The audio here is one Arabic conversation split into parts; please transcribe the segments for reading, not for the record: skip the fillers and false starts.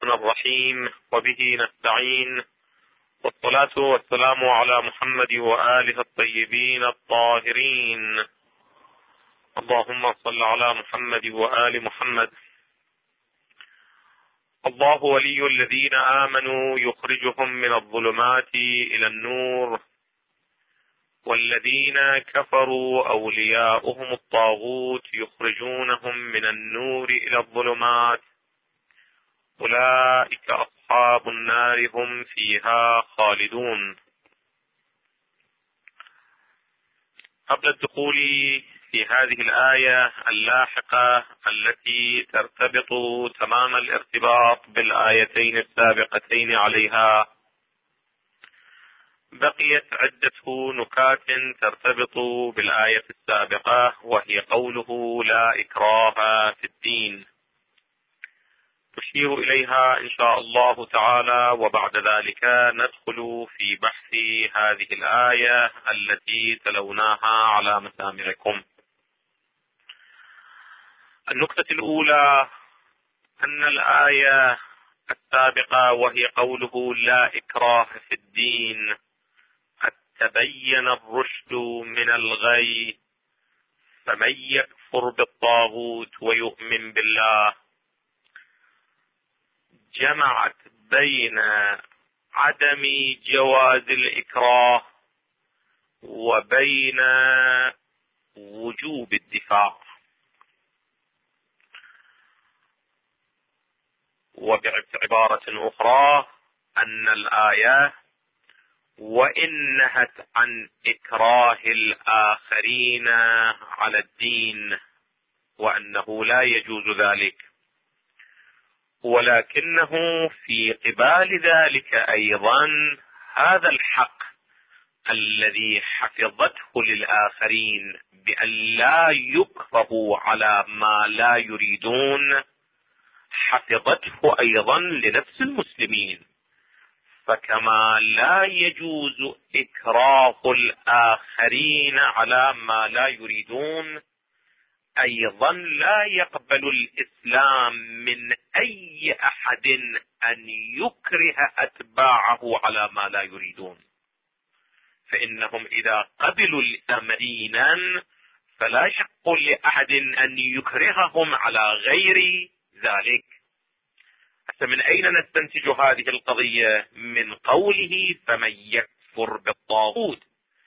الرحيم وبه نستعين، والصلاة والسلام على محمد وآله الطيبين الطاهرين. اللهم صل على محمد وآل محمد. الله ولي الذين آمنوا يخرجهم من الظلمات إلى النور، والذين كفروا أولياؤهم الطاغوت يخرجونهم من النور إلى الظلمات، أولئك أصحاب النار هم فيها خالدون. قبل الدخول في هذه الآية اللاحقة التي ترتبط تمام الارتباط بالآيتين السابقتين عليها، بقيت عدة نكات ترتبط بالآية السابقة، وهي قوله لا إكراه في الدين، تشير إليها إن شاء الله تعالى، وبعد ذلك ندخل في بحث هذه الآية التي تلوناها على مسامعكم. النقطة الأولى أن الآية السابقة وهي قوله لا إكراه في الدين، قد تبين الرشد من الغي، فمن يكفر بالطاغوت ويؤمن بالله، جمعت بين عدم جواز الإكراه وبين وجوب الدفاع. وبعبارة أخرى أن الآية وإن نهت عن إكراه الآخرين على الدين وأنه لا يجوز ذلك، ولكنه في قبال ذلك أيضا هذا الحق الذي حفظته للآخرين بأن لا يكرهوا على ما لا يريدون، حفظته أيضا لنفس المسلمين. فكما لا يجوز إكراه الآخرين على ما لا يريدون، أيضا لا يقبل الإسلام من أي أحد أن يكره أتباعه على ما لا يريدون، فإنهم إذا قبلوا الإسلام دينا فلا يحق لأحد أن يكرههم على غير ذلك. حتى من أين نستنتج هذه القضية؟ من قوله فمن يكفر بالطاغوت،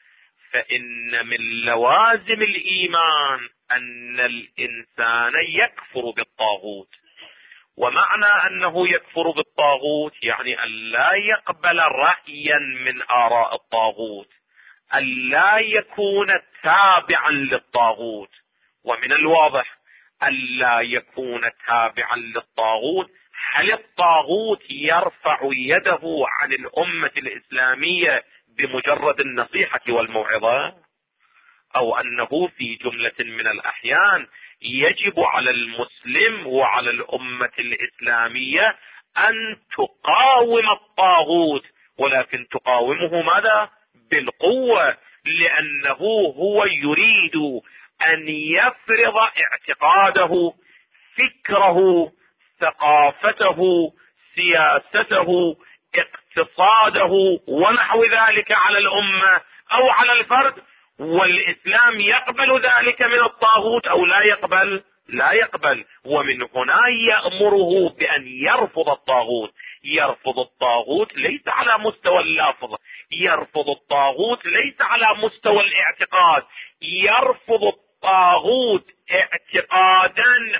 فإن من لوازم الإيمان أن الإنسان يكفر بالطاغوت، ومعنى أنه يكفر بالطاغوت يعني أن لا يقبل رأيا من آراء الطاغوت، أن لا يكون تابعا للطاغوت، ومن الواضح أن لا يكون تابعا للطاغوت. هل الطاغوت يرفع يده عن الأمة الإسلامية بمجرد النصيحة والموعظة؟ أو أنه في جملة من الأحيان يجب على المسلم وعلى الأمة الإسلامية أن تقاوم الطاغوت، ولكن تقاومه ماذا؟ بالقوة، لأنه هو يريد أن يفرض اعتقاده، فكره، ثقافته، سياسته، اقتصاده ونحو ذلك على الأمة أو على الفرد. والإسلام يقبل ذلك من الطاغوت أو لا يقبل؟ لا يقبل. ومن هنا يأمره بأن يرفض الطاغوت. يرفض الطاغوت ليس على مستوى اللفظ، يرفض الطاغوت ليس على مستوى الاعتقاد، يرفض الطاغوت اعتقادا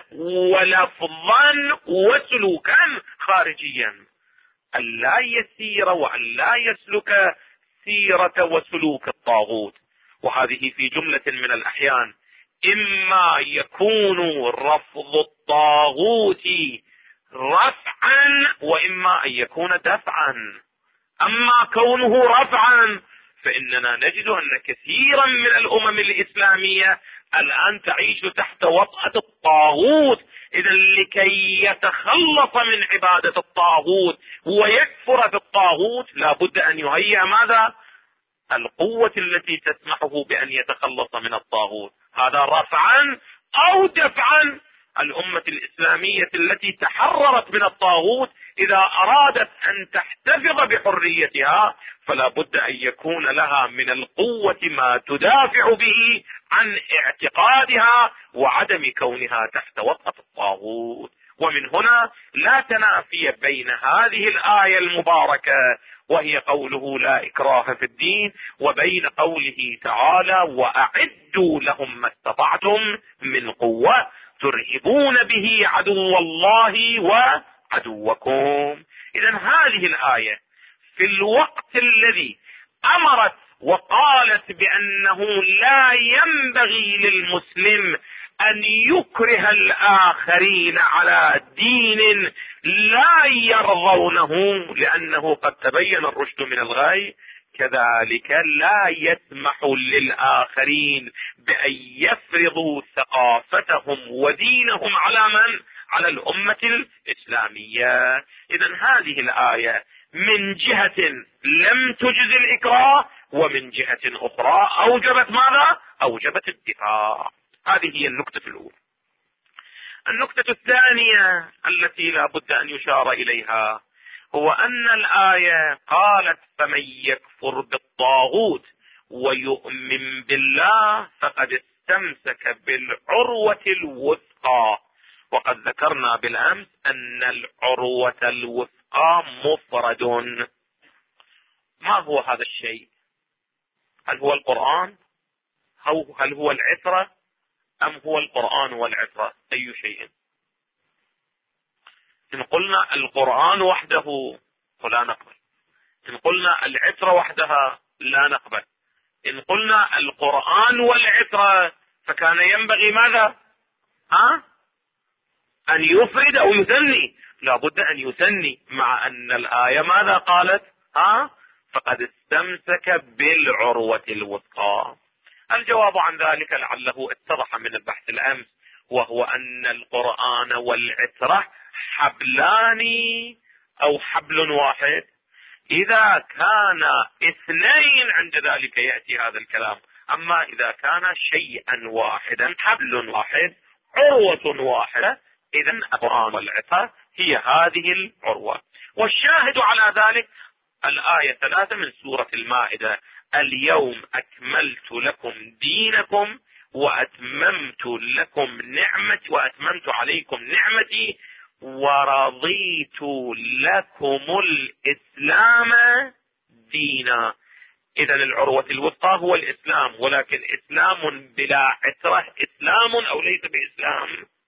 ولفظا وسلوكا خارجيا، أن لا يسير وأن لا يسلك سيرة وسلوك الطاغوت. وهذه في جملة من الأحيان إما يكون رفض الطاغوت رفعا وإما أن يكون دفعا. أما كونه رفعا فإننا نجد أن كثيرا من الأمم الإسلامية الآن تعيش تحت وطأة الطاغوت. إذا لكي يتخلص من عبادة الطاغوت ويكفر بالطاغوت لابد أن يهيئ ماذا؟ القوة التي تسمحه بأن يتخلص من الطاغوت. هذا رفعا أو دفعا. الأمة الإسلامية التي تحررت من الطاغوت إذا أرادت أن تحتفظ بحريتها فلا بد أن يكون لها من القوة ما تدافع به عن اعتقادها وعدم كونها تحت وطأة الطاغوت. ومن هنا لا تنافي بين هذه الآية المباركة وهي قوله لا إكراه في الدين وبين قوله تعالى وأعدوا لهم ما استطعتم من قوة ترهبون به عدو الله وعدوكم. إذن هذه الآية في الوقت الذي أمرت وقالت بأنه لا ينبغي للمسلم أن يكره الآخرين على دين لا يرضونه لأنه قد تبين الرشد من الغي، كذلك لا يسمح للآخرين بأن يفرضوا ثقافتهم ودينهم على من؟ على الأمة الإسلامية. إذن هذه الآية من جهة لم تجز الإكراه ومن جهة أخرى أوجبت ماذا؟ أوجبت الدفاع. هذه هي النقطة الأولى. النقطة الثانية التي لا بد أن يشار إليها هو أن الآية قالت فمن يكفر بالطاغوت ويؤمن بالله فقد استمسك بالعروة الوثقى، وقد ذكرنا بالأمس أن العروة الوثقى مفرد. ما هو هذا الشيء؟ هل هو القرآن؟ هل هو العترة؟ أم هو القرآن والعترة؟ أي شيء؟ إن قلنا القرآن وحده فلا نقبل، إن قلنا العترة وحدها لا نقبل، إن قلنا القرآن والعترة فكان ينبغي ماذا؟ أن يفرد أو يثني. لا بد أن يثني، مع أن الآية ماذا قالت؟ فقد استمسك بالعروة الوثقى. الجواب عن ذلك لعله اتضح من البحث الأمس، وهو أن القرآن والعترة حبلان أو حبل واحد. إذا كان اثنين عند ذلك يأتي هذا الكلام، أما إذا كان شيئا واحدا حبل واحد عروة واحدة، إذن القرآن والعترة هي هذه العروة. والشاهد على ذلك الآية 3 من سورة المائدة: اليوم أكملت لكم دينكم وأتممت عليكم نعمتي ورضيت لكم الإسلام دينا. إذن العروة الوثقى هو الإسلام، ولكن إسلام بلا عترة إسلام أو ليس بإسلام؟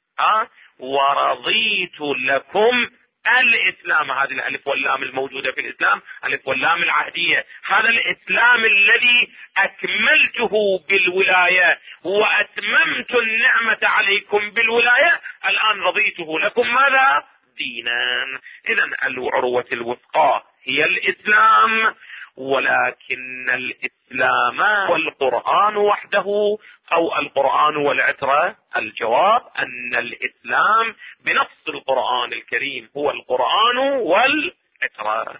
ورضيت لكم الإسلام، هذه الألف واللام الموجودة في الإسلام ألف واللام العهدية، هذا الإسلام الذي أكملته بالولاية وأتممت النعمة عليكم بالولاية، الآن رضيته لكم ماذا؟ دينا. إذن العروة الوثقى هي الإسلام، ولكن الإسلام والقرآن وحده أو القرآن والعترة؟ الجواب أن الإسلام بنص القرآن الكريم هو القرآن والعترة.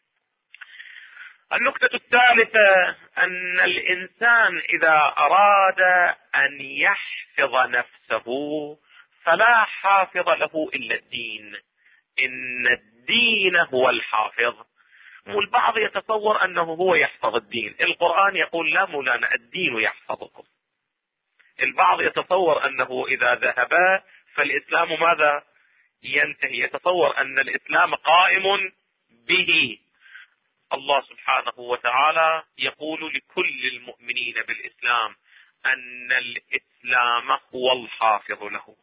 النقطة الثالثة أن الإنسان إذا أراد أن يحفظ نفسه فلا حافظ له إلا الدين، إن الدين هو الحافظ. والبعض يتصور أنه هو يحفظ الدين، القرآن يقول لا مولانا الدين يحفظكم. البعض يتصور أنه إذا ذهب فالإسلام ماذا؟ ينتهي، يتصور أن الإسلام قائم به. الله سبحانه وتعالى يقول لكل المؤمنين بالإسلام أن الإسلام هو الحافظ له.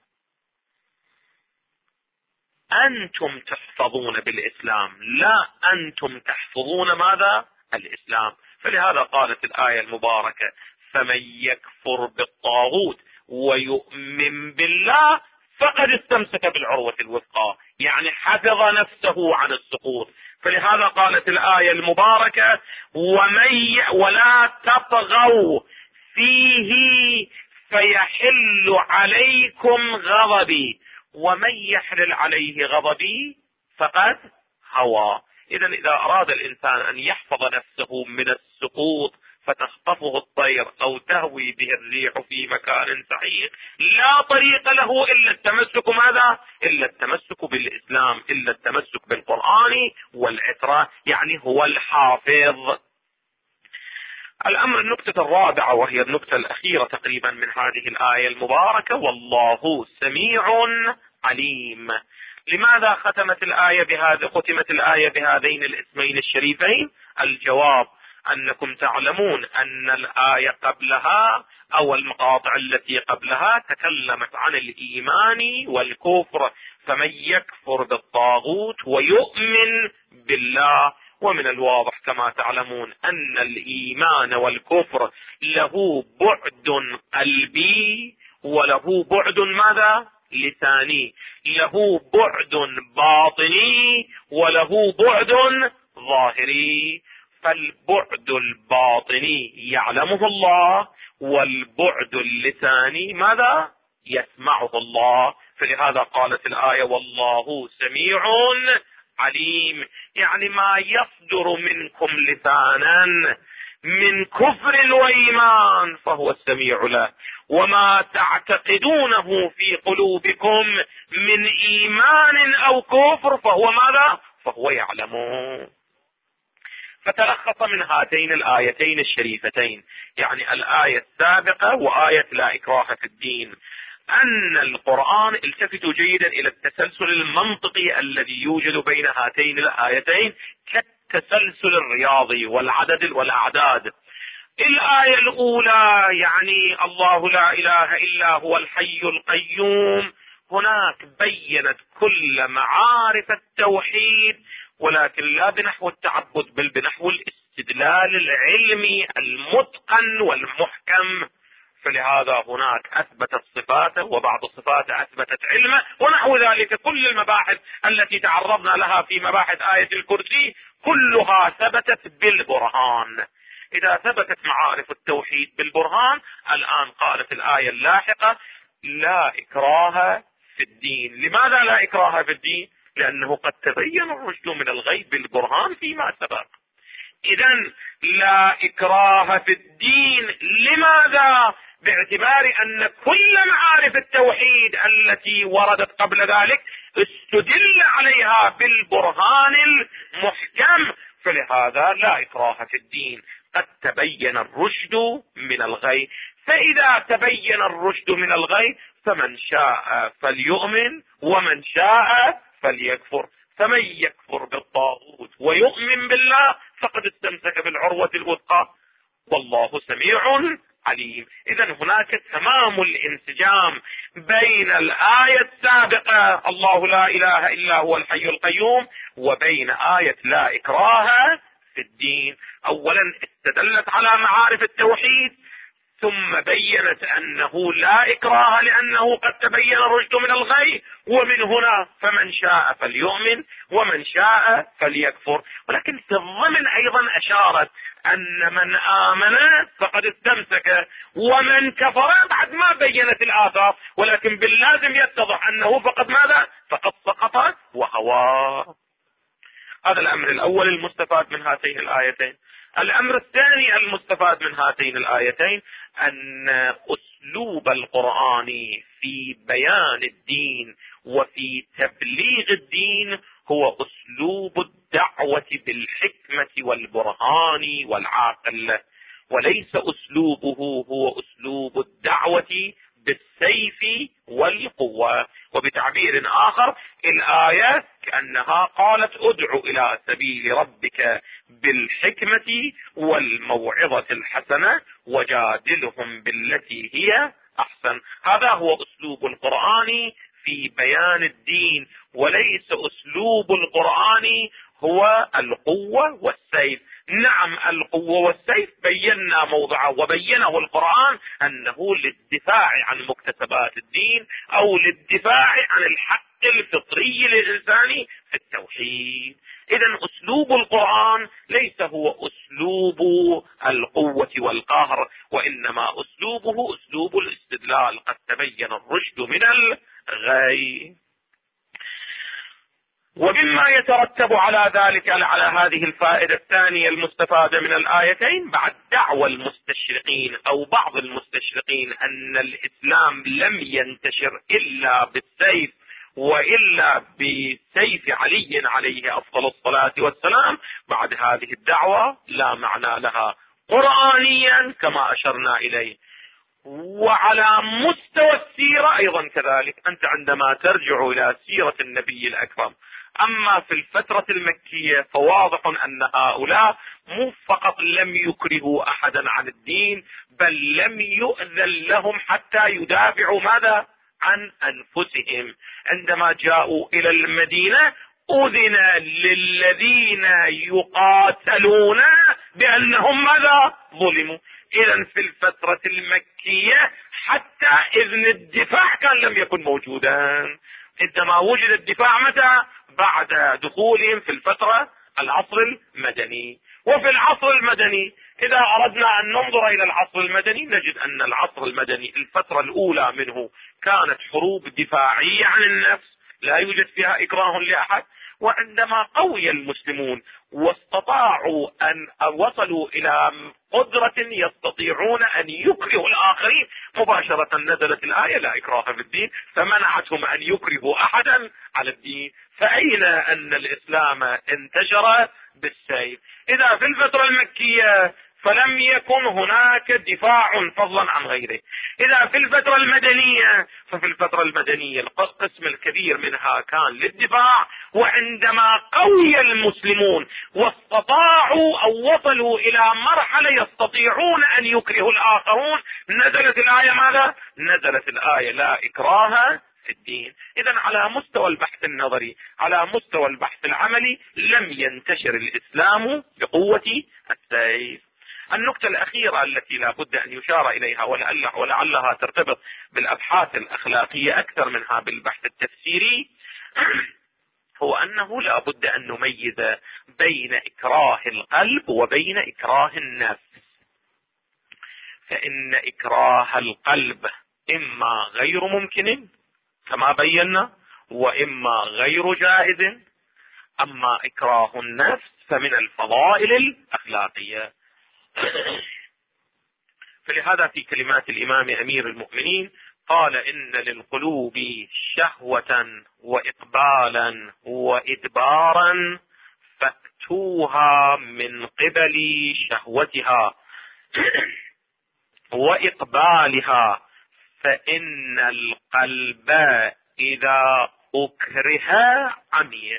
أنتم تحفظون بالإسلام، لا أنتم تحفظون ماذا؟ الإسلام. فلهذا قالت الآية المباركة فمن يكفر بالطاغوت ويؤمن بالله فقد استمسك بالعروة الوثقى، يعني حفظ نفسه عن السقوط. فلهذا قالت الآية المباركة ولا تطغوا فيه فيحل عليكم غضبي ومن يحلل عليه غضبي فقد هوى. إذا إذا أراد الإنسان أن يحفظ نفسه من السقوط فتخطفه الطير أو تهوي به الريح في مكان سحيق، لا طريق له إلا التمسك ماذا؟ إلا التمسك بالإسلام، إلا التمسك بالقرآن والعترة، يعني هو الحافظ. الأمر النقطة الرابعة، وهي النقطة الأخيرة تقريبا من هذه الآية المباركة: والله سميع عليم. لماذا ختمت الآية بهذين الاسمين الشريفين؟ الجواب أنكم تعلمون أن الآية قبلها أو المقاطع التي قبلها تكلمت عن الإيمان والكفر، فمن يكفر بالطاغوت ويؤمن بالله. ومن الواضح كما تعلمون أن الإيمان والكفر له بعد قلبي وله بعد ماذا؟ لساني، له بعد باطني وله بعد ظاهري. فالبعد الباطني يعلمه الله، والبعد اللساني ماذا؟ يسمعه الله. فلهذا قالت الآية: والله سميع عليم، يعني ما يصدر منكم لسانا من كفر وإيمان فهو السميع له، وما تعتقدونه في قلوبكم من إيمان أو كفر فهو ماذا؟ فهو يعلمه. فتلخص من هاتين الآيتين الشريفتين، يعني الآية السابقة وآية لا إكراه في الدين، أن القرآن، التفتوا جيدا إلى التسلسل المنطقي الذي يوجد بين هاتين الآيتين كالتسلسل الرياضي والعدد والأعداد. الآية الأولى يعني الله لا إله إلا هو الحي القيوم، هناك بينت كل معارف التوحيد، ولكن لا بنحو التعبد بل بنحو الاستدلال العلمي المتقن والمحكم. فلهذا هناك أثبتت صفاته وبعض صفاته أثبتت علمه، ونحو ذلك كل المباحث التي تعرضنا لها في مباحث آية الكرسي كلها ثبتت بالبرهان. إذا ثبتت معارف التوحيد بالبرهان، الآن قالت الآية اللاحقة: لا إكراه في الدين. لماذا لا إكراه في الدين؟ لأنه قد تبين الرشد من الغي بالبرهان فيما سبق. إذن لا إكراه في الدين، لماذا؟ باعتبار أن كل معارف التوحيد التي وردت قبل ذلك استدل عليها بالبرهان المحكم، فلهذا لا إكراه في الدين، قد تبين الرشد من الغي. فإذا تبين الرشد من الغي فمن شاء فليؤمن ومن شاء فليكفر. فمن يكفر بالطاغوت ويؤمن بالله فقد استمسك بالعروة الوثقى، والله سميع عليم. إذن هناك تمام الانسجام بين الآية السابقة الله لا إله إلا هو الحي القيوم وبين آية لا إكراه في الدين. أولا استدلت على معارف التوحيد، ثم بينت أنه لا إكراه لأنه قد تبين الرشد من الغي، ومن هنا فمن شاء فليؤمن ومن شاء فليكفر. ولكن في الضمن أيضا أشارت أن من آمن فقد استمسك، ومن كفر بعد ما بينت الآثار، ولكن باللازم يتضح أنه فقد ماذا؟ فقد سقط وهوى. هذا الأمر الأول المستفاد من هاتين الآيتين. الأمر الثاني المستفاد من هاتين الآيتين أن أسلوب القرآن في بيان الدين وفي تبليغ الدين هو أسلوب الدعوة بالحكمة والبرهان والعقل، وليس أسلوبه هو أسلوب الدعوة بالسيف والقوة. وبتعبير آخر الآية كأنها قالت: ادع إلى سبيل ربك بالحكمة والموعظة الحسنة وجادلهم بالتي هي أحسن. هذا هو أسلوب القرآن في بيان الدين، وليس أسلوب القرآن هو القوة والسيف. نعم القوة والسيف بينا موضعه وبينه القرآن أنه للدفاع عن مكتسبات الدين أو للدفاع عن الحق الفطري للإنسان في التوحيد. إذن أسلوب القرآن ليس هو أسلوب القوة والقهر، وإنما أسلوبه أسلوب الاستدلال، قد تبين الرشد من الغي. ومما يترتب على ذلك، على هذه الفائدة الثانية المستفادة من الآيتين، بعد دعوى المستشرقين أو بعض المستشرقين أن الإسلام لم ينتشر إلا بالسيف وإلا بسيف علي عليه أفضل الصلاة والسلام، بعد هذه الدعوة لا معنى لها قرآنيا كما أشرنا إليه. وعلى مستوى السيرة أيضا كذلك، أنت عندما ترجع إلى سيرة النبي الأكرم، أما في الفترة المكية فواضح أن هؤلاء مو فقط لم يكرهوا أحدا عن الدين، بل لم يؤذن لهم حتى يدافعوا ماذا؟ عن أنفسهم. عندما جاءوا إلى المدينة أذن للذين يقاتلون بأنهم ماذا؟ ظلموا. إذن في الفترة المكية حتى إذن الدفاع كان لم يكن موجودا. عندما وجد الدفاع متى؟ بعد دخولهم في الفترة العصر المدني. وفي العصر المدني إذا أردنا أن ننظر إلى العصر المدني نجد أن العصر المدني الفترة الأولى منه كانت حروب دفاعية عن النفس، لا يوجد فيها إكراه لأحد. وعندما قوي المسلمون واستطاعوا أن وصلوا إلى قدرة يستطيعون أن يكرهوا الآخرين، مباشرة نزلت الآية لا إكراه في الدين، فمنعتهم أن يكرهوا أحدا على الدين. فأين أن الإسلام انتشر؟ بالسيف. إذا في الفترة المكية فلم يكن هناك دفاع فضلا عن غيره. إذا في الفترة المدنية ففي الفترة المدنية القسم الكبير منها كان للدفاع. وعندما قوي المسلمون واستطاعوا أو وصلوا إلى مرحلة يستطيعون أن يكرهوا الآخرون، نزلت الآية ماذا؟ نزلت الآية لا إكراه في الدين. إذن على مستوى البحث النظري، على مستوى البحث العملي، لم ينتشر الإسلام بقوة السيف. النقطة الأخيرة التي لا بد أن يشار إليها ولعلها ترتبط بالأبحاث الأخلاقية أكثر منها بالبحث التفسيري، هو أنه لا بد أن نميز بين إكراه القلب وبين إكراه النفس. فإن إكراه القلب إما غير ممكن كما بينا، وإما غير جائز. أما إكراه النفس فمن الفضائل الأخلاقية. فلهذا في كلمات الإمام أمير المؤمنين قال: إن للقلوب شهوة وإقبالا وإدبارا فأتوها من قبل شهوتها وإقبالها، فإن القلب إذا أكره عمي.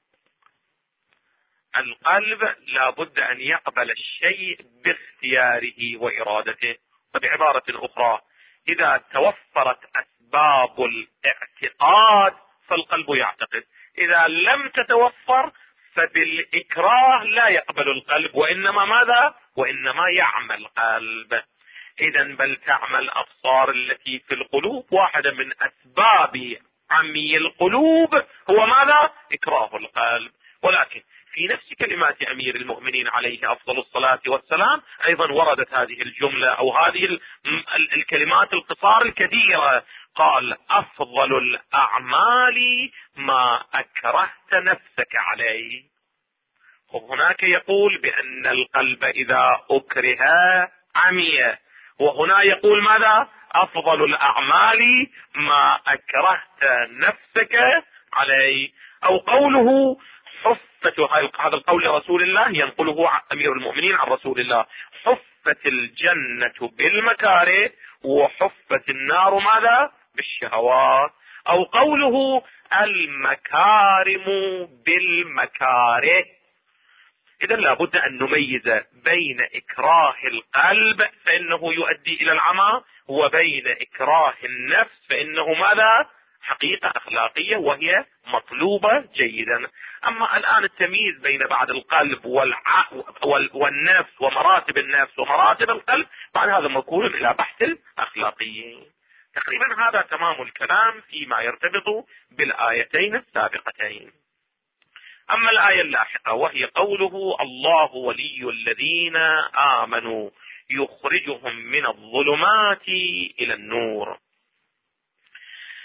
القلب لا بد أن يقبل الشيء باختياره وإرادته. وبعبارة أخرى، إذا توفرت أسباب الاعتقاد فالقلب يعتقد، إذا لم تتوفر فبالإكراه لا يقبل القلب، وإنما ماذا؟ وإنما يعمل القلب. إذا بل تعمل الأبصار التي في القلوب. واحدة من أسباب عمي القلوب هو ماذا؟ إكراه القلب. ولكن في نفس كلمات أمير المؤمنين عليه أفضل الصلاة والسلام أيضا وردت هذه الجملة أو هذه الكلمات القصار الكثيرة. قال: أفضل الأعمال ما أكرهت نفسك عليه. هناك يقول بأن القلب إذا أكره عمي، وهنا يقول ماذا؟ أفضل الأعمال ما أكرهت نفسك عليه. أو قوله حفت، هذا القول لرسول الله ينقله أمير المؤمنين عن رسول الله: حفت الجنة بالمكاره وحفت النار ماذا؟ بالشهوات. أو قوله المكارم بالمكاره. إذا لابد أن نميز بين إكراه القلب فإنه يؤدي إلى العمى، وبين إكراه النفس فإنه ماذا؟ حقيقة أخلاقية وهي مطلوبة جيدا. أما الآن التمييز بين بعد القلب والنفس ومراتب النفس ومراتب القلب، بعد هذا مكون إلى بحث الأخلاقيين. تقريبا هذا تمام الكلام فيما يرتبط بالآيتين السابقتين. أما الآية اللاحقة وهي قوله: الله ولي الذين آمنوا يخرجهم من الظلمات إلى النور.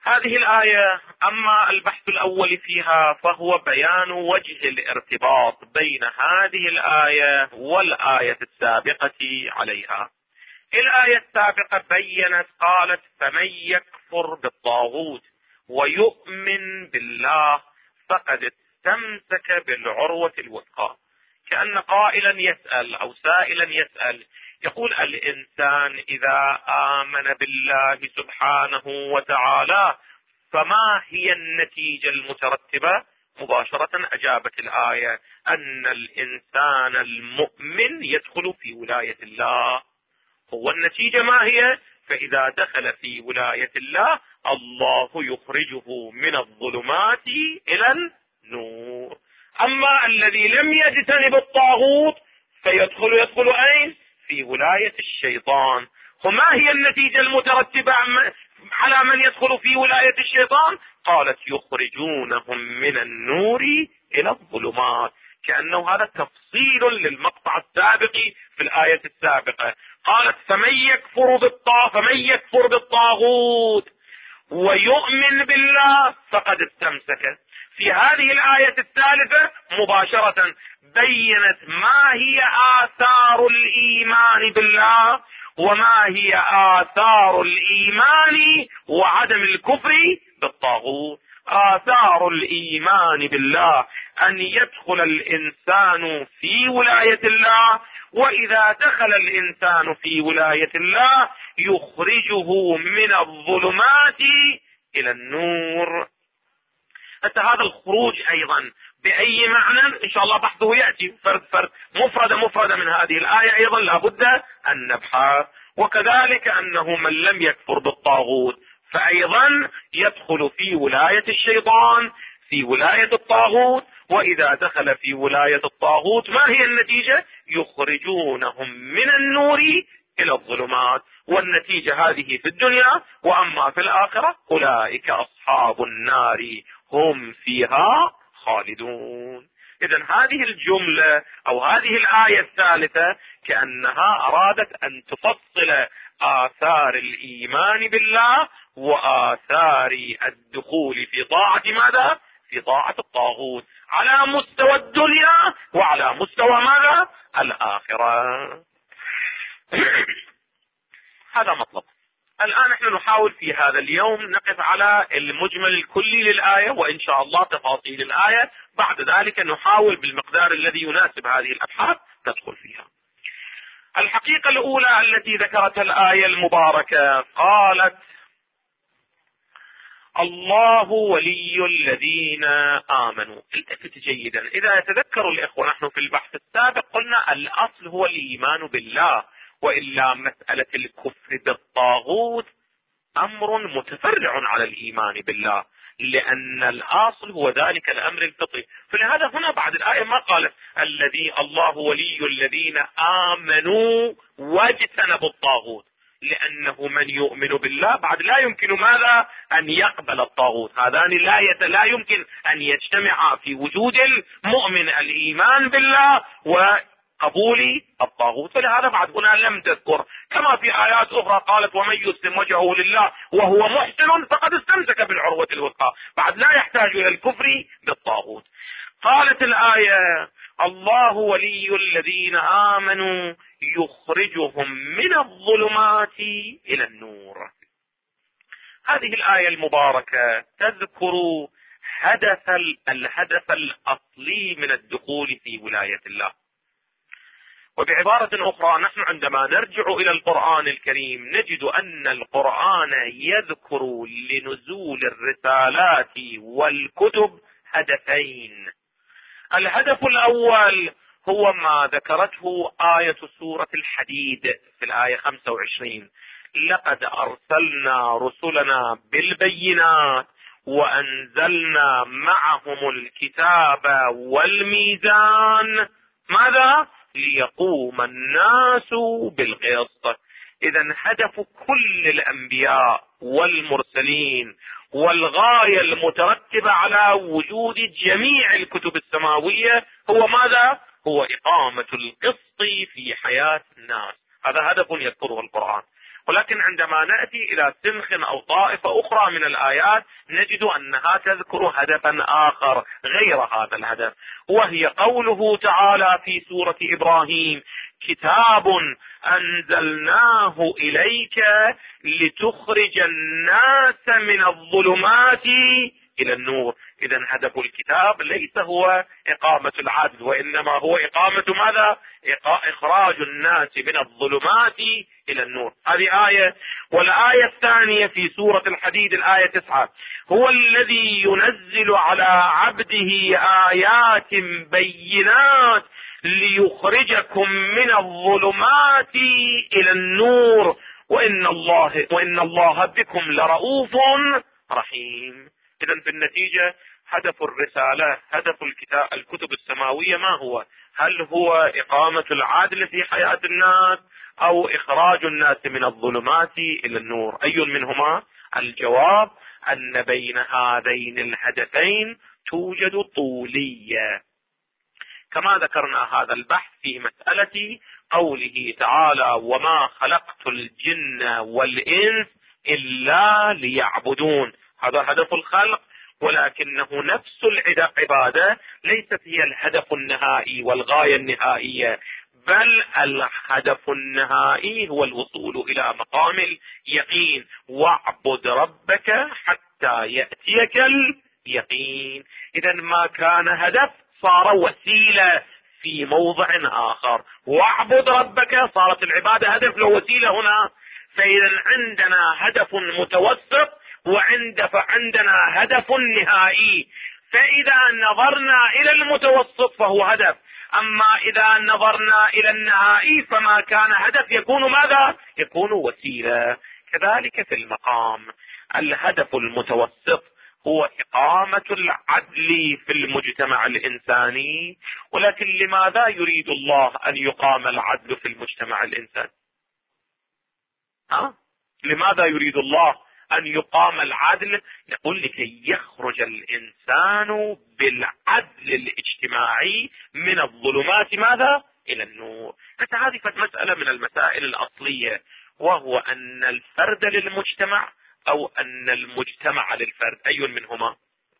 هذه الآية أما البحث الأول فيها فهو بيان وجه الارتباط بين هذه الآية والآية السابقة عليها. الآية السابقة بينت قالت فمن يكفر بالطاغوت ويؤمن بالله فقد استمسك بالعروة الوثقى. كأن قائلا يسأل أو سائلا يسأل يقول الإنسان إذا آمن بالله سبحانه وتعالى فما هي النتيجة المترتبة؟ مباشرة أجابت الآية أن الإنسان المؤمن يدخل في ولاية الله. هو النتيجة ما هي؟ فإذا دخل في ولاية الله الله يخرجه من الظلمات إلى النور. أما الذي لم يجتنب الطاغوت يدخل أين؟ في ولاية الشيطان. وما هي النتيجة المترتبة على من يدخل في ولاية الشيطان؟ قالت يخرجونهم من النور إلى الظلمات. كأنه هذا تفصيل للمقطع السابق في الآية السابقة. قالت فمن يكفر بالطاغوت ويؤمن بالله فقد استمسك. في هذه الآية الثالثة مباشرة بينت ما هي آثار الإيمان بالله وما هي آثار الإيمان وعدم الكفر بالطاغوت. آثار الإيمان بالله أن يدخل الإنسان في ولاية الله، وإذا دخل الإنسان في ولاية الله يخرجه من الظلمات إلى النور. حتى هذا الخروج أيضا بأي معنى إن شاء الله بحثه يأتي فرد مفردة من هذه الآية أيضا لابد أن نبحث. وكذلك أنه من لم يكفر بالطاغوت فأيضا يدخل في ولاية الشيطان في ولاية الطاغوت، وإذا دخل في ولاية الطاغوت ما هي النتيجة؟ يخرجونهم من النور إلى الظلمات. والنتيجة هذه في الدنيا، وأما في الآخرة أولئك أصحاب النار هم فيها خالدون. إذن هذه الجملة أو هذه الآية الثالثة كأنها أرادت أن تفصل آثار الإيمان بالله وآثار الدخول في طاعة ماذا؟ في طاعة الطاغوت على مستوى الدنيا وعلى مستوى ماذا؟ الآخرة. هذا مطلب. الآن نحن نحاول في هذا اليوم نقف على المجمل الكلي للآية، وإن شاء الله تفاصيل الآية بعد ذلك نحاول بالمقدار الذي يناسب هذه الأبحاث ندخل فيها. الحقيقة الأولى التي ذكرتها الآية المباركة قالت الله ولي الذين آمنوا. التفت جيدا، إذا يتذكر الإخوة نحن في البحث السابق قلنا الأصل هو الإيمان بالله، وإلا مسألة الكفر بالطاغوت أمر متفرع على الإيمان بالله، لأن الأصل هو ذلك الأمر الفطري. فلهذا هنا بعد الآية ما قالت الله ولي الذين آمنوا واجتنبوا الطاغوت، لأنه من يؤمن بالله بعد لا يمكن ماذا؟ أن يقبل الطاغوت. هذان لا يمكن أن يجتمعا في وجود المؤمن الإيمان بالله وقبول الطاغوت. فلهذا بعد هنا لم تذكر، كما في آيات أخرى قالت ومن يسلم وجهه لله وهو محسن فقد استمسك بالعروة الوثقى، بعد لا يحتاج إلى الكفر بالطاغوت. قالت الآية الله ولي الذين آمنوا يخرجهم من الظلمات إلى النور. هذه الآية المباركة تذكر الهدف الأصلي من الدخول في ولاية الله. وبعبارة أخرى نحن عندما نرجع إلى القرآن الكريم نجد أن القرآن يذكر لنزول الرسالات والكتب هدفين. الهدف الأول هو ما ذكرته آية سورة الحديد في الآية 25: لقد أرسلنا رسلنا بالبينات وأنزلنا معهم الكتاب والميزان ماذا؟ ليقوم الناس بالقسط. إذن هدف كل الأنبياء والمرسلين والغاية المترتبة على وجود جميع الكتب السماوية هو ماذا؟ هو إقامة القسط في حياة الناس. هذا هدف يذكره القرآن. ولكن عندما نأتي إلى سنخ أو طائفة أخرى من الآيات نجد أنها تذكر هدفا آخر غير هذا الهدف، وهي قوله تعالى في سورة إبراهيم: كتاب أنزلناه إليك لتخرج الناس من الظلمات إلى النور. إذن هدف الكتاب ليس هو إقامة العدل، وإنما هو إقامة ماذا؟ إخراج الناس من الظلمات إلى النور. هذه آية. والآية الثانية في سورة الحديد الآية 9: هو الذي ينزل على عبده آيات بينات ليخرجكم من الظلمات إلى النور وإن الله بكم لرؤوف رحيم. إذن في النتيجة هدف الرسالة، هدف الكتب السماوية ما هو؟ هل هو إقامة العدل في حياة الناس أو إخراج الناس من الظلمات إلى النور؟ أي منهما؟ الجواب أن بين هذين الهدفين توجد طولية، كما ذكرنا هذا البحث في مسألة قوله تعالى: وما خلقت الجن والإنس إلا ليعبدون. هذا هدف الخلق، ولكنه نفس العبادة ليست هي الهدف النهائي والغاية النهائية، بل الهدف النهائي هو الوصول إلى مقام اليقين: واعبد ربك حتى يأتيك اليقين. إذا ما كان هدف صار وسيلة في موضع آخر، واعبد ربك صارت العبادة هدف لو وسيلة هنا. فإذا عندنا هدف متوسط فعندنا هدف نهائي. فإذا نظرنا إلى المتوسط فهو هدف، أما إذا نظرنا إلى النهائي فما كان هدف يكون ماذا؟ يكون وسيلة. كذلك في المقام الهدف المتوسط هو إقامة العدل في المجتمع الإنساني. ولكن لماذا يريد الله أن يقام العدل في المجتمع الإنساني؟ لماذا يريد الله أن يقام العدل؟ يقول لكي يخرج الإنسان بالعدل الاجتماعي من الظلمات ماذا؟ إلى النور. حتى هذه مسألة من المسائل الأصلية، وهو أن الفرد للمجتمع أو أن المجتمع للفرد. أي منهما؟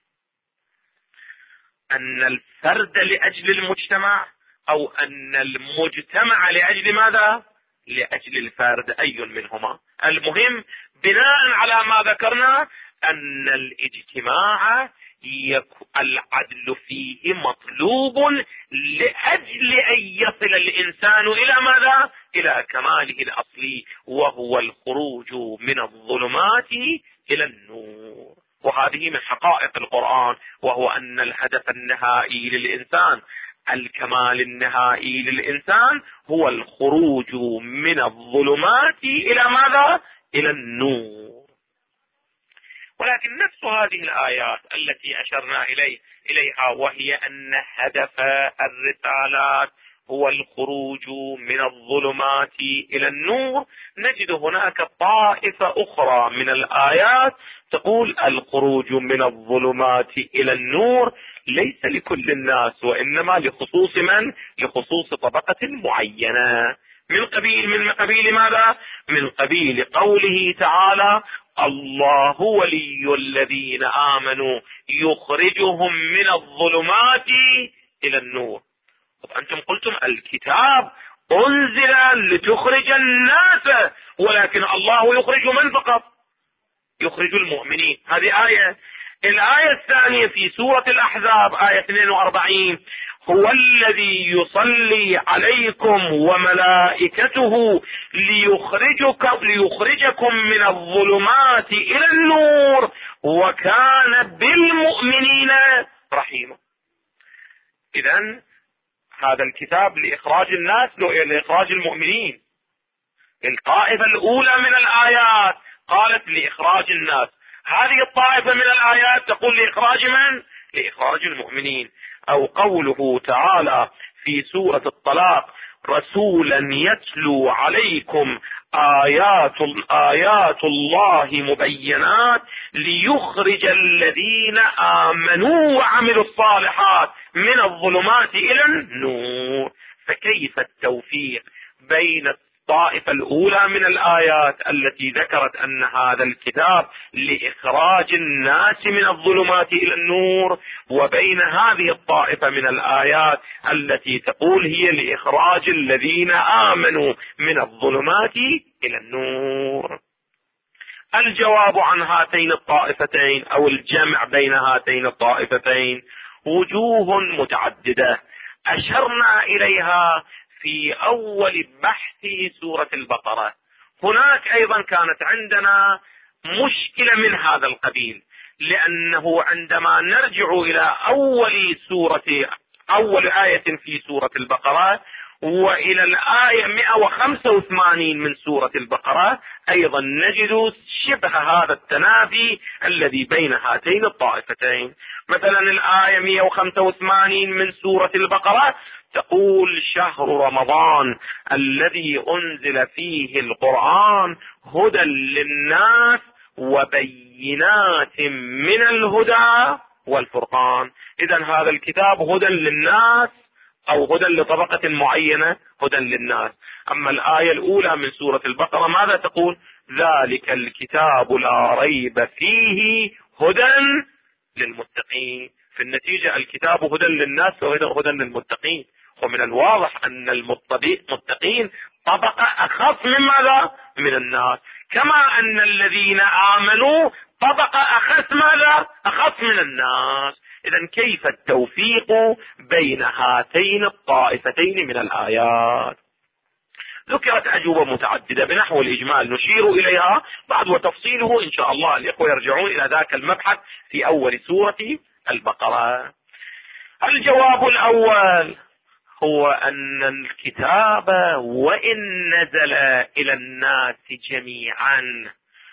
أن الفرد لأجل المجتمع أو أن المجتمع لأجل ماذا؟ لأجل الفرد. أي منهما؟ المهم بناء على ما ذكرنا أن الاجتماع العدل فيه مطلوب لأجل أن يصل الإنسان إلى ماذا؟ إلى كماله الأصلي، وهو الخروج من الظلمات إلى النور. وهذه من حقائق القرآن، وهو أن الهدف النهائي للإنسان، الكمال النهائي للإنسان، هو الخروج من الظلمات إلى ماذا؟ إلى النور. ولكن نفس هذه الآيات التي أشرنا إليها وهي أن هدف الرسالات هو الخروج من الظلمات إلى النور، نجد هناك طائفة أخرى من الآيات تقول الخروج من الظلمات إلى النور ليس لكل الناس، وإنما لخصوص من؟ لخصوص طبقة معينة. من قبيل ماذا؟ من قبيل قوله تعالى: الله ولي الذين آمنوا يخرجهم من الظلمات إلى النور. أنتم قلتم الكتاب أنزل لتخرج الناس، ولكن الله يخرج من فقط؟ يخرج المؤمنين. هذه آية. الآية الثانية في سورة الأحزاب آية 42: هو الذي يصلي عليكم وملائكته ليخرجكم من الظلمات إلى النور وكان بالمؤمنين رحيما. إذن هذا الكتاب لإخراج الناس، لإخراج المؤمنين. الطائفة الأولى من الآيات قالت لإخراج الناس، هذه الطائفة من الآيات تقول لإخراج من؟ لإخراج المؤمنين. أو قوله تعالى في سورة الطلاق: رسولا يتلو عليكم آيات الله مبينات ليخرج الذين آمنوا وعملوا الصالحات من الظلمات إلى النور. فكيف التوفيق بين الطائفة الأولى من الآيات التي ذكرت أن هذا الكتاب لإخراج الناس من الظلمات إلى النور، وبين هذه الطائفة من الآيات التي تقول هي لإخراج الذين آمنوا من الظلمات إلى النور. الجواب عن هاتين الطائفتين أو الجمع بين هاتين الطائفتين وجوه متعددة أشرنا إليها في أول بحث سورة البقرة. هناك أيضا كانت عندنا مشكلة من هذا القبيل، لأنه عندما نرجع إلى أول آية في سورة البقرة وإلى الآية 185 من سورة البقرة أيضا نجد شبه هذا التنافي الذي بين هاتين الطائفتين. مثلا الآية 185 من سورة البقرة تقول: شهر رمضان الذي أنزل فيه القرآن هدى للناس وبينات من الهدى والفرقان. إذن هذا الكتاب هدى للناس أو هدى لطبقة معينة، هدى للناس. أما الآية الأولى من سورة البقرة ماذا تقول؟ ذلك الكتاب لا ريب فيه هدى للمتقين. في النتيجة الكتاب هدى للناس وهدى للمتقين، ومن الواضح أن المتقين طبقة أخف من ماذا؟ من الناس، كما أن الذين آمنوا طبقة أخف ماذا؟ أخف من الناس. إذن كيف التوفيق بين هاتين الطائفتين من الآيات؟ ذكرت أجوبة متعددة بنحو الإجمال نشير إليها بعد، وتفصيله إن شاء الله الإخوة يرجعون إلى ذاك المبحث في أول سورة البقرة. الجواب الأول هو أن الكتاب وإن نزل إلى الناس جميعا،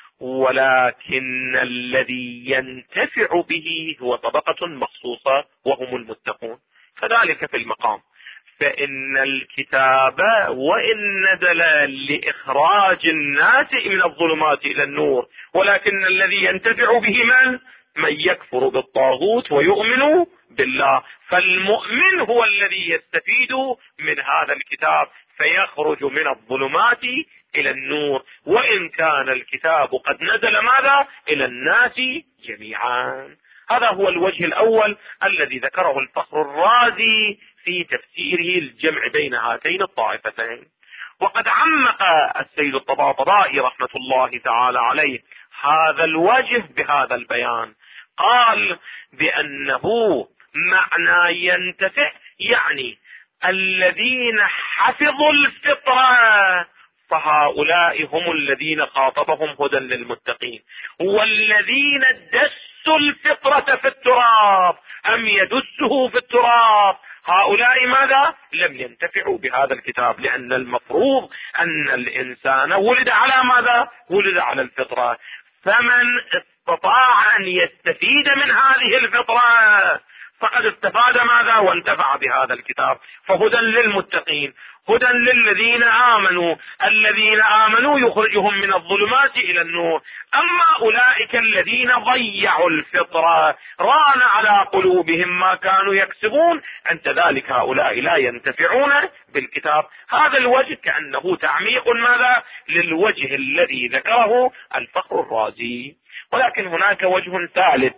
ولكن الذي ينتفع به هو طبقة مخصوصة وهم المتقون، فذلك في المقام. فإن الكتاب وإن نزل لإخراج الناس من الظلمات إلى النور، ولكن الذي ينتفع به من يكفر بالطاغوت ويؤمن بالله. فالمؤمن هو الذي يستفيد من هذا الكتاب فيخرج من الظلمات إلى النور، وإن كان الكتاب قد نزل ماذا؟ إلى الناس جميعا. هذا هو الوجه الأول الذي ذكره الفخر الرازي في تفسيره الجمع بين هاتين الطائفتين. وقد عمق السيد الطباطبائي رحمة الله تعالى عليه هذا الوجه بهذا البيان، قال بأنه معنى ينتفع يعني الذين حفظوا الفطرة، فهؤلاء هم الذين خاطبهم هدى للمتقين. والذين دسوا الفطرة في التراب أم يدسه في التراب، هؤلاء ماذا؟ لم ينتفعوا بهذا الكتاب، لأن المفروض أن الإنسان ولد على ماذا؟ ولد على الفطرة. فمن استطاع أن يستفيد من هذه الفطرة فقد استفاد ماذا؟ وانتفع بهذا الكتاب. فهدى للمتقين، هدى للذين آمنوا، الذين آمنوا يخرجهم من الظلمات إلى النور. أما أولئك الذين ضيعوا الفطرة ران على قلوبهم ما كانوا يكسبون، عند ذلك هؤلاء لا ينتفعون بالكتاب. هذا الوجه كأنه تعميق ماذا؟ للوجه الذي ذكره الفخر الرازي. ولكن هناك وجه ثالث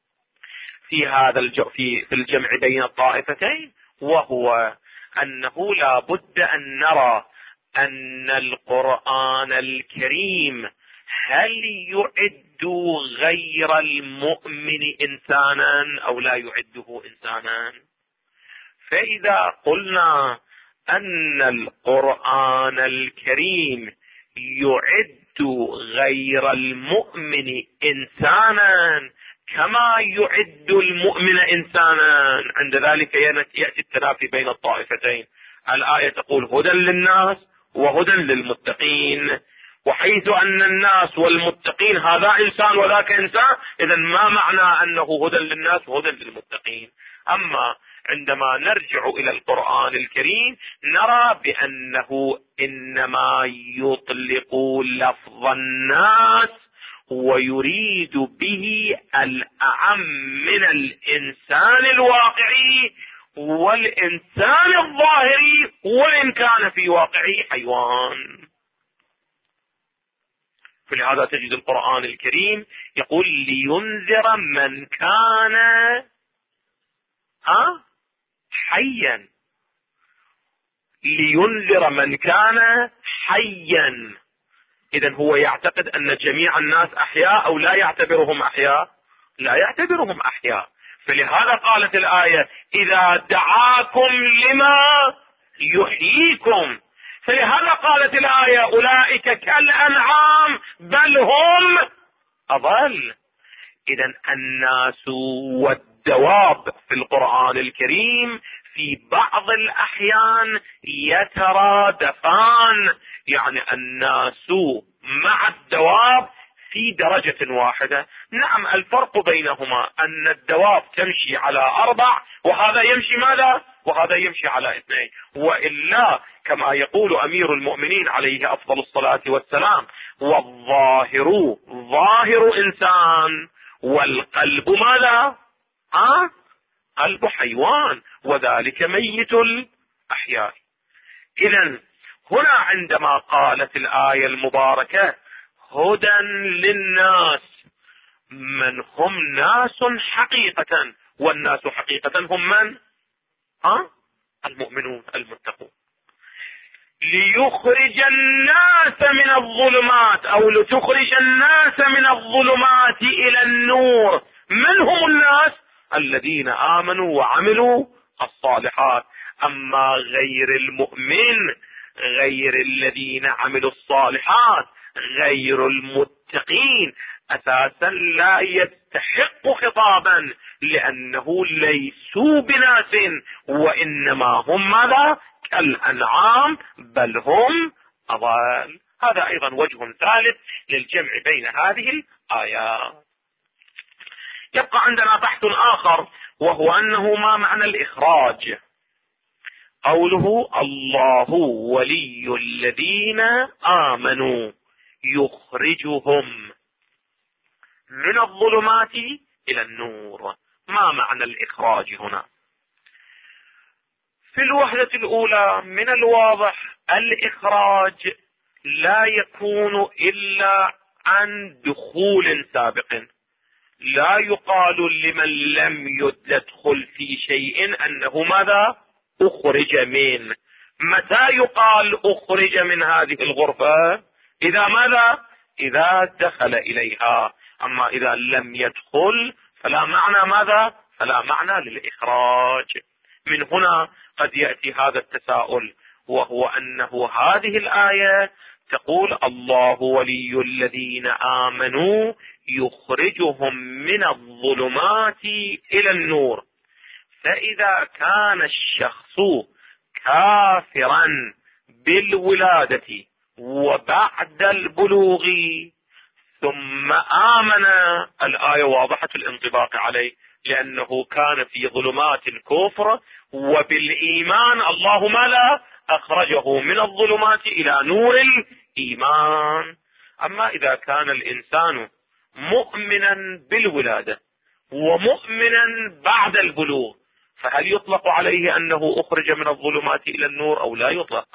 في هذا في الجمع بين الطائفتين، وهو أنه لا بد أن نرى أن القرآن الكريم هل يعد غير المؤمن إنسانا أو لا يعده إنسانا. فإذا قلنا أن القرآن الكريم يعد غير المؤمن إنسانا كما يعد المؤمن إنسانا، عند ذلك يأتي التنافي بين الطائفتين. الآية تقول هدى للناس وهدى للمتقين، وحيث أن الناس والمتقين هذا إنسان وذاك إنسان، إذن ما معنى أنه هدى للناس وهدى للمتقين؟ أما عندما نرجع إلى القرآن الكريم نرى بأنه إنما يطلق لفظ الناس ويريد به الأعم من الإنسان الواقعي والإنسان الظاهري، وإن كان في واقعه حيوان. فلهذا تجد القرآن الكريم يقول لينذر من كان حيا، لينذر من كان حيا. إذن هو يعتقد أن جميع الناس أحياء أو لا يعتبرهم أحياء؟ لا يعتبرهم أحياء. فلهذا قالت الآية إذا دعاكم لما يحييكم. فلهذا قالت الآية أولئك كالأنعام بل هم أضل. إذن الناس والدواب في القرآن الكريم في بعض الأحيان يترادفان، يعني الناس مع الدواب في درجة واحدة. نعم الفرق بينهما أن الدواب تمشي على 4 وهذا يمشي ماذا؟ وهذا يمشي على 2. وإلا كما يقول أمير المؤمنين عليه أفضل الصلاة والسلام والظاهر ظاهر إنسان والقلب ماذا؟ قلب حيوان وذلك ميت الأحياء. إذن هنا عندما قالت الآية المباركة هدى للناس، من هم ناس حقيقة، والناس حقيقة هم من؟ المؤمنون المتقون. ليخرج الناس من الظلمات أو لتخرج الناس من الظلمات إلى النور. من هم الناس؟ الذين آمنوا وعملوا الصالحات. أما غير المؤمن، غير الذين عملوا الصالحات، غير المتقين أساسا لا يستحق خطابا، لأنه ليسوا بناس وإنما هم ماذا؟ كالأنعام بل هم أضل. هذا أيضا وجه ثالث للجمع بين هذه الآيات. يبقى عندنا بحث آخر وهو أنه ما معنى الإخراج. قوله الله ولي الذين آمنوا يخرجهم من الظلمات إلى النور. ما معنى الإخراج هنا؟ في الوهلة الأولى من الواضح الإخراج لا يكون إلا عن دخول سابق. لا يقال لمن لم يدخل في شيء أنه ماذا؟ أخرج من. متى يقال أخرج من هذه الغرفة؟ إذا ماذا؟ إذا دخل إليها. أما إذا لم يدخل فلا معنى ماذا؟ فلا معنى للإخراج. من هنا قد يأتي هذا التساؤل، وهو أنه هذه الآية تقول الله ولي الذين آمنوا يخرجهم من الظلمات إلى النور. فإذا كان الشخص كافرا بالولادة وبعد البلوغ ثم آمن، الآية واضحة الانطباق عليه، لأنه كان في ظلمات الكفر وبالإيمان الله ما لا أخرجه من الظلمات إلى نور الإيمان. أما إذا كان الإنسان مؤمنا بالولادة ومؤمنا بعد البلوغ فهل يطلق عليه أنه أخرج من الظلمات إلى النور أو لا يطلق؟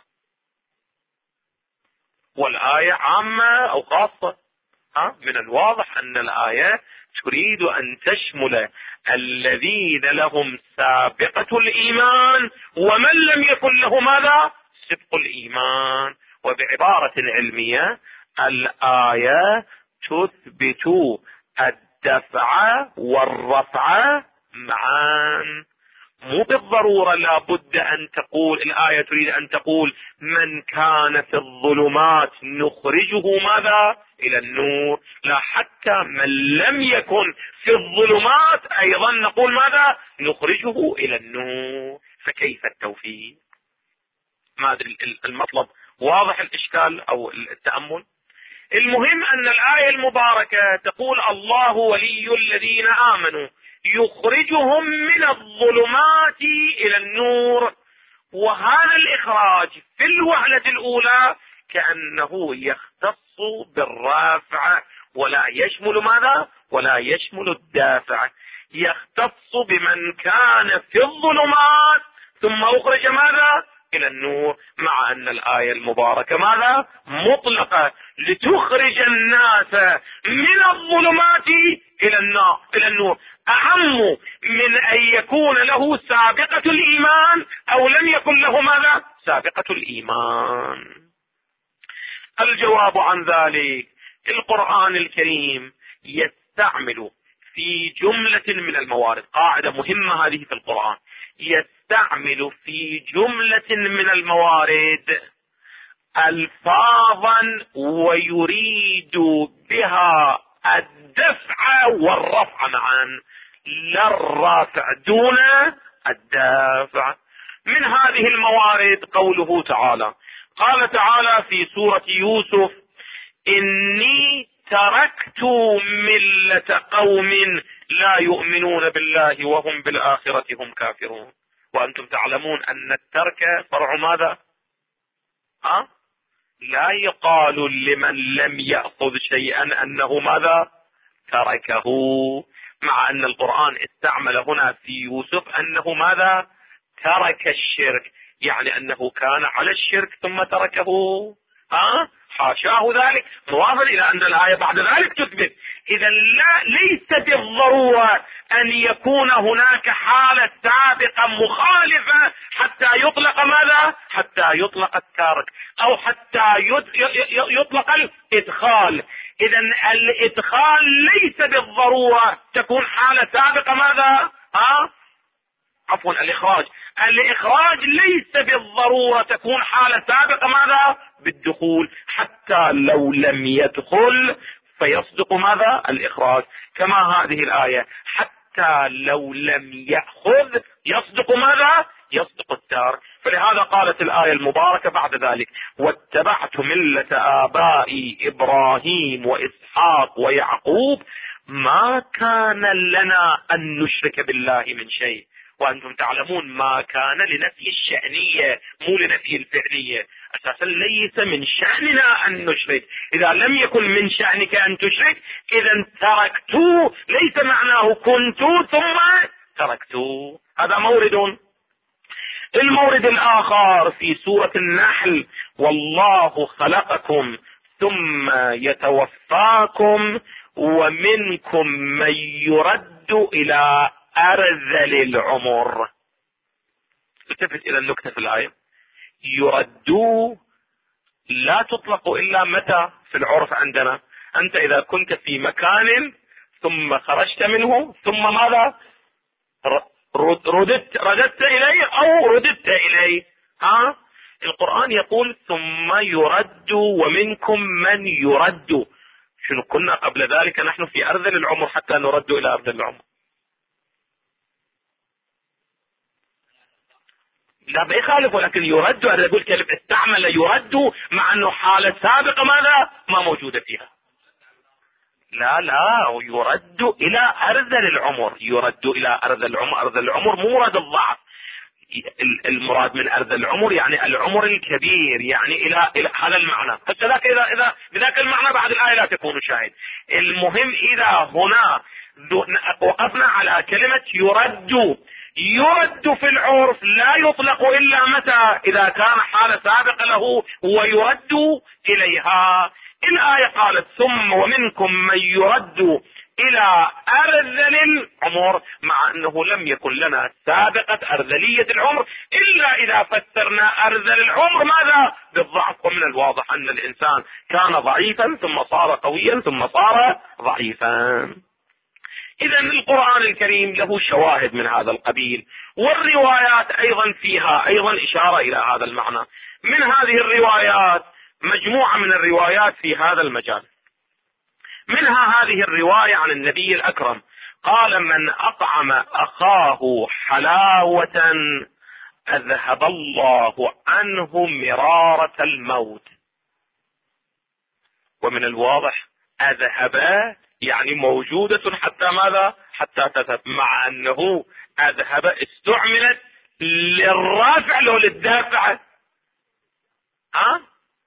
والآية عامة أو خاصة؟ من الواضح أن الآية تريد أن تشمل الذين لهم سابقة الإيمان ومن لم يكن له ماذا؟ سبق الإيمان. وبعبارة علمية الآية تثبت الدفع والرفع معا. مو بالضرورة لا بد أن تقول الآية تريد أن تقول من كان في الظلمات نخرجه ماذا؟ إلى النور. لا، حتى من لم يكن في الظلمات أيضا نقول ماذا؟ نخرجه إلى النور. فكيف التوفيق؟ ما أدري المطلب واضح الإشكال أو التأمل. المهم أن الآية المباركة تقول الله ولي الذين آمنوا يخرجهم من الظلمات إلى النور. وهذا الإخراج في الوهلة الأولى كأنه يختص بالرافع ولا يشمل ماذا؟ ولا يشمل الدافع. يختص بمن كان في الظلمات ثم أخرج ماذا؟ الى النور، مع ان الآية المباركة ماذا؟ مطلقة لتخرج الناس من الظلمات الى النور، اهم من ان يكون له سابقة الايمان او لم يكن له ماذا؟ سابقة الايمان. الجواب عن ذلك القرآن الكريم يستعمل في جملة من الموارد، قاعدة مهمة هذه في القرآن، يستعمل في جملة من الموارد ألفاظا ويريد بها الدفع والرفع معا، لا الرافع دون الدافع. من هذه الموارد قوله تعالى، قال تعالى في سورة يوسف: إني تركت ملة قوم لا يؤمنون بالله وهم بالآخرة هم كافرون. وأنتم تعلمون أن الترك فرع ماذا؟ لا يقال لمن لم يأخذ شيئا أنه ماذا؟ تركه، مع أن القرآن استعمل هنا في يوسف أنه ماذا؟ ترك الشرك، يعني أنه كان على الشرك ثم تركه. حاشاه ذلك، مضافا إلى أن الآية بعد ذلك تثبت. إذا ليست الضرورة أن يكون هناك حالة سابقة مخالفة حتى يطلق ماذا؟ حتى يطلق الترك أو حتى يطلق الإدخال. إذا الإدخال ليس بالضرورة تكون حالة سابقة ماذا؟ عفوا الإخراج ليس بالضرورة تكون حالة سابقة ماذا؟ بالدخول، حتى لو لم يدخل فيصدق ماذا؟ الإخراج، كما هذه الآية حتى لو لم يأخذ يصدق ماذا؟ يصدق الترك. فلهذا قالت الآية المباركة بعد ذلك: واتبعت ملة آبائي إبراهيم وإسحاق ويعقوب ما كان لنا أن نشرك بالله من شيء. وأنتم تعلمون ما كان لنفي الشأنية مو لنفي الفعلية، أساسا ليس من شأننا أن نشرك. إذا لم يكن من شأنك أن تشرك إذا تركت ليس معناه كنت ثم تركت. هذا مورد. المورد الآخر في سورة النحل: والله خلقكم ثم يتوفاكم ومنكم من يرد إلى أرذل العمر. التفت إلى النكتة في الآية: يردوا لا تطلق إلا متى في العرف عندنا؟ أنت إذا كنت في مكان ثم خرجت منه ثم ماذا؟ رددت إليه أو رددت إليه. القرآن يقول ثم يرد ومنكم من يرد. شنو كنا قبل ذلك نحن في أرذل العمر حتى نرد إلى أرذل العمر؟ لا بيخالف، ولكن يرد، أنا أقول كلمة استعمل يرد مع أنه حالة سابقة ماذا؟ ما موجودة فيها. لا يرد إلى أرذل العمر، يرد إلى أرذل العمر. أرذل العمر مو مراد الضعف، المراد من أرذل العمر يعني العمر الكبير، يعني إلى هذا المعنى. فكذلك إذا بذاك المعنى بعد الآية لا تكون شاهد. المهم إذا هنا وقفنا على كلمة يرد في العرف لا يطلق إلا متى؟ إذا كان حالة سابقة له ويرد إليها. الآية قالت ثم ومنكم من يرد إلى أرذل العمر، مع أنه لم يكن لنا سابقة أرذلية العمر إلا إذا فسرنا أرذل العمر ماذا؟ بالضعف. ومن الواضح أن الإنسان كان ضعيفا ثم صار قويا ثم صار ضعيفا. إذا القرآن الكريم له شواهد من هذا القبيل، والروايات أيضا فيها أيضا إشارة إلى هذا المعنى. من هذه الروايات مجموعة من الروايات في هذا المجال، منها هذه الرواية عن النبي الأكرم قال: من أطعم أخاه حلاوة أذهب الله عنه مرارة الموت. ومن الواضح أذهب يعني موجودة حتى ماذا؟ حتى تذهب، مع أنه أذهب استعملت للرافع لو للدافع.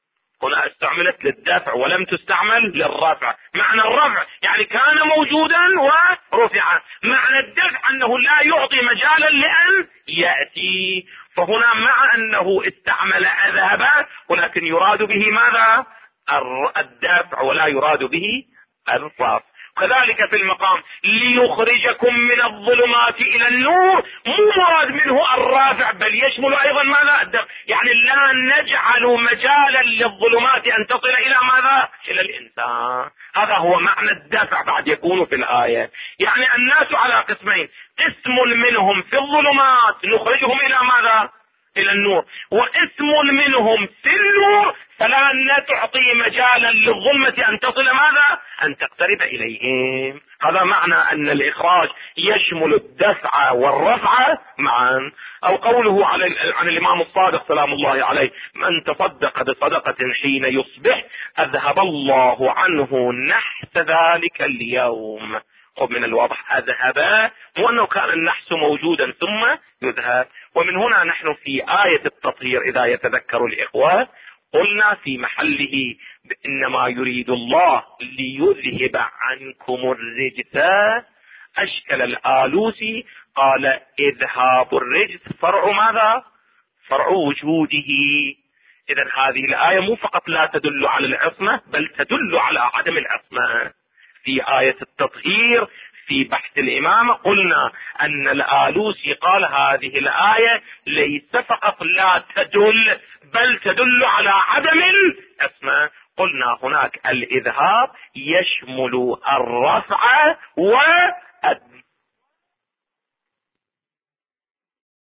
هنا استعملت للدفع ولم تستعمل للرفع. معنى الرفع يعني كان موجودا ورفع، معنى الدفع أنه لا يعطي مجالا لأن يأتي. فهنا مع أنه استعمل أذهب ولكن يراد به ماذا؟ الدفع ولا يراد به الرفع. كذلك في المقام ليخرجكم من الظلمات الى النور، مو مراد منه الرافع بل يشمل ايضا ماذا؟ الدفع. يعني لا نجعل مجالا للظلمات ان تصل الى ماذا؟ الى الانسان. هذا هو معنى الدفع بعد يكون في الآية. يعني الناس على قسمين، قسم منهم في الظلمات نخرجهم الى ماذا؟ الى النور، واسم منهم في النور فلا تعطي مجالا للظلمة ان تصل ماذا؟ ان تقترب اليهم. هذا معنى ان الاخراج يشمل الدفع والرفع معا. او قوله عن الامام الصادق سلام الله عليه: من تصدق بصدقة حين يصبح اذهب الله عنه نحس ذلك اليوم. خب من الواضح اذهب، وانه كان النحس موجودا ثم يذهب. ومن هنا نحن في آية التطهير إذا يتذكر الإخوة قلنا في محله إنما يريد الله ليذهب عنكم الرجس. أشكل الآلوسي قال إذهاب الرجس فرع ماذا؟ فرع وجوده. إذا هذه الآية مو فقط لا تدل على العصمة بل تدل على عدم العصمة. في آية التطهير في بحث الإمامة قلنا أن الآلوسي قال هذه الآية ليس فقط لا تدل بل تدل على عدم العصمة. قلنا هناك الإذهاب يشمل الرفع والدفع.